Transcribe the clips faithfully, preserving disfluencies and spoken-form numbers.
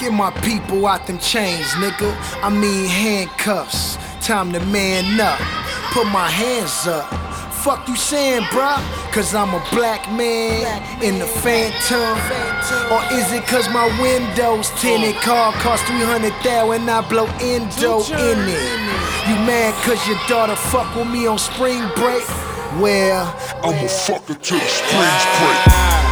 Get my people out them chains, nigga. I mean handcuffs. Time to man up. Put my hands up. Fuck you saying, bruh? Cause I'm a black man in the Phantom. Or is it cause my windows tinted? Car cost three hundred thousand and I blow endo in it. You mad cause your daughter fuck with me on spring break? Well, I'ma fuck her till the springs break.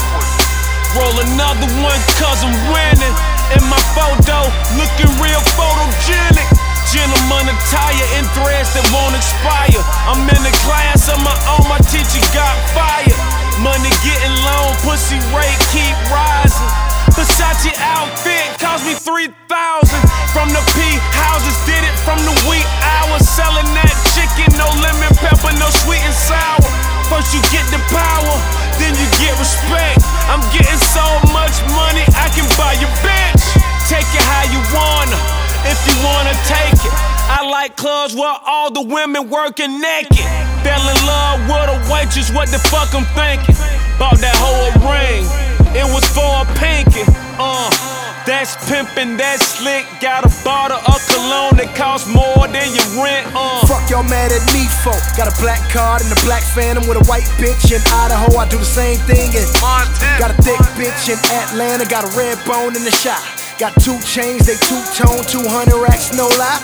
Roll another one cause I'm winning. In my photo, looking real photogenic. Gentleman attire in threads that won't expire. I'm in a class of my own, my teacher got fired. Money getting low, pussy rate keep rising. Versace outfit cost me three thousand. From the P houses, did it from the wee hours. Selling that chicken, no lemon pepper, no sweet and sour. First you get the power, then you get respect. I'm getting so much money, I can buy your bitch. Take it how you wanna, if you wanna take it. I like clubs where all the women working naked. Fell in love with a waitress, what the fuck I'm thinking? Bought that whole ring, it was for a pinky. Uh, that's pimpin', that's slick. Got a bottle of cologne that costs more than your rent. Uh. Fuck y'all mad at me for. Got a black card and a black Phantom with a white bitch in Idaho. I do the same thing in Montana. Got a thick bitch in Atlanta. Got a red bone in the shop. Got two chains, they two-tone, two hundred racks, no lie.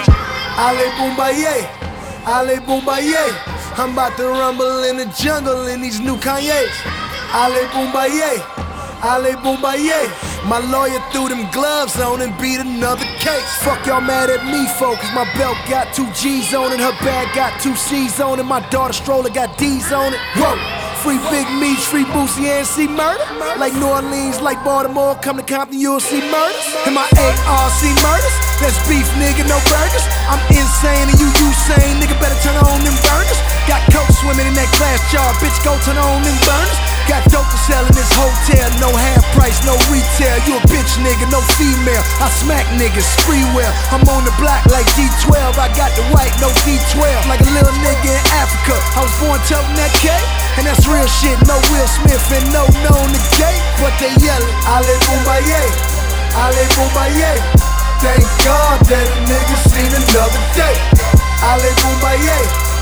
Ale Boombaye, Ale Boombaye. I'm about to rumble in the jungle in these new Kanyes. Ale Boombaye, Ale Boombaye. My lawyer threw them gloves on and beat another case. Fuck y'all mad at me for, cause my belt got two G's on it. Her bag got two C's on it. My daughter stroller got D's on it. Whoa. Free Big Meech, free Boosie and see murder. Like New Orleans, like Baltimore, come to Compton, you'll see murders. And my A R C murders, that's beef, nigga, no burgers. I'm insane and you Usain, nigga, better turn on them burners. Got coke swimming in that glass jar, bitch, go turn on them burners. Got dope to sell in this hotel, no half price, no retail. You a bitch, nigga, no female. I smack niggas, free will. I'm on the block like D twelve, I got the white, no D twelve. Like a little nigga in Africa, I was born toting that K. And that's real shit, no Will Smith and no known the gate. But they yelling, Ale Boombaye, Ale Boombaye. Thank God that a nigga seen another day. Ale Boombaye,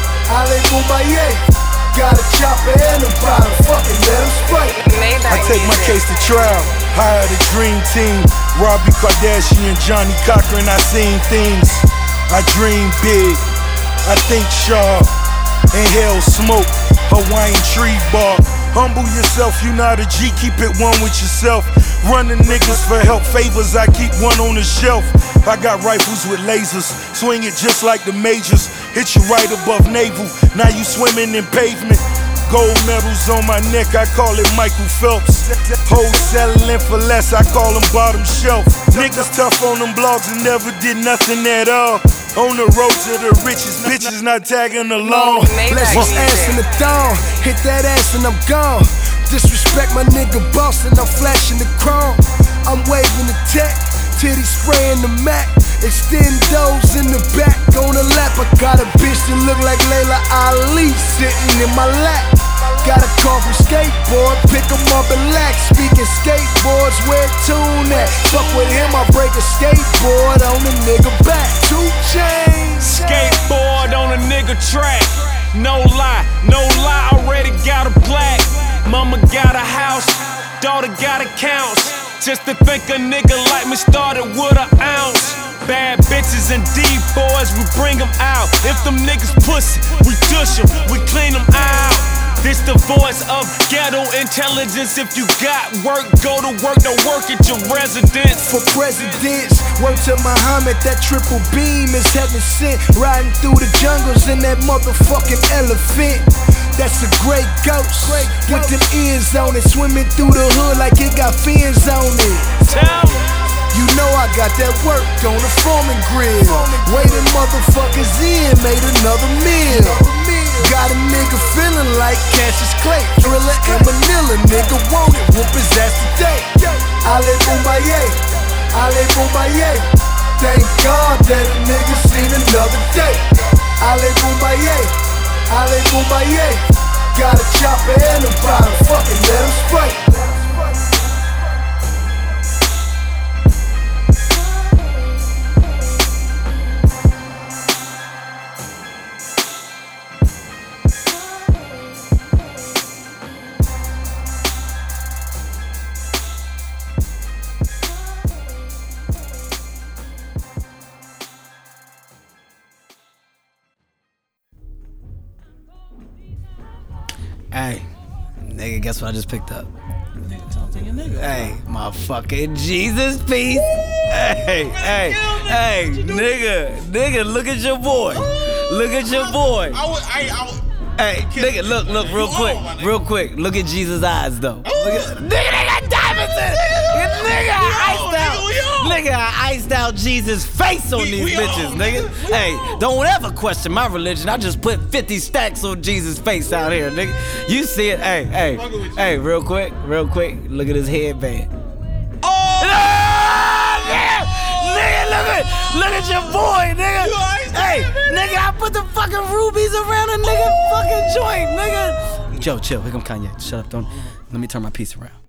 Ale Boombaye. Got a chopper and a bottle, fucking let him spray. I take my case to trial, hire the dream team. Robbie Kardashian, Johnny Cochran, I seen things. I dream big, I think sharp. Inhale smoke, Hawaiian tree bark. Humble yourself, you not a G, keep it one with yourself. Running niggas for help, favors, I keep one on the shelf. I got rifles with lasers, swing it just like the majors. Hit you right above navel, now you swimming in pavement. Gold medals on my neck, I call it Michael Phelps. Hoes settling for less, I call them bottom shelf. Niggas tough on them blogs and never did nothing at all. On the road to the richest, bitches not tagging along. Bless my ass in the thong, hit that ass and I'm gone. Disrespect my nigga boss and I'm flashing the chrome. I'm waving the tech, titty spraying the Mac. Extendos in the back on the lap. I got a bitch that look like Layla Ali sitting in my lap. Got a call from skateboard, pick 'em up and lax. Speaking skateboards, where tune at? Fuck with him, I break a skateboard on the nigga back. Two chains. Skateboard on a nigga track. No lie, no lie, already got a plaque. Mama got a house, daughter got accounts. Just to think a nigga like me started with an ounce. Bad bitches and D-boys, we bring them out. If them niggas pussy, we dush them, we clean them out. This the voice of ghetto intelligence. If you got work, go to work, don't work at your residence. For presidents, word to Muhammad, that triple beam is heaven sent. Riding through the jungles in that motherfucking elephant. That's a great ghost, with them ears on it. Swimming through the hood like it got fins on it. Tell me. You know I got that work on the Foreman grill. Waiting motherfuckers in, made another meal. Got a nigga feeling like Cassius Clay. Thriller and Manila, nigga want it, whoop his ass today. Ale Boombaye, Ale Boombaye. Thank God that a nigga seen another day. Ale Boombaye, Ale Boombaye. Got a chopper and a bottle, fucking let him spray. nigga, guess what I just picked up? Hey, motherfucking Jesus piece. Hey, hey, hey, nigga, nigga, look at your boy. Look at your boy. I would, I, I would. Hey, nigga, look, look, real quick, real quick. Look at Jesus' eyes, though. Look at, nigga, they got diamonds in. Nigga, I iced out. Nigga, I iced out Jesus' face on these bitches, nigga. Hey, don't ever question my religion. I just put fifty stacks on Jesus' face out here, nigga. You see it? Hey, hey, hey, real quick, real quick. Look at his headband. Oh, nigga, nigga, look at, look at your boy, nigga. Hey, nigga, I put the fucking rubies around a nigga fucking joint, nigga. Joe, chill. Here come Kanye. Shut up. Don't. Let me turn my piece around.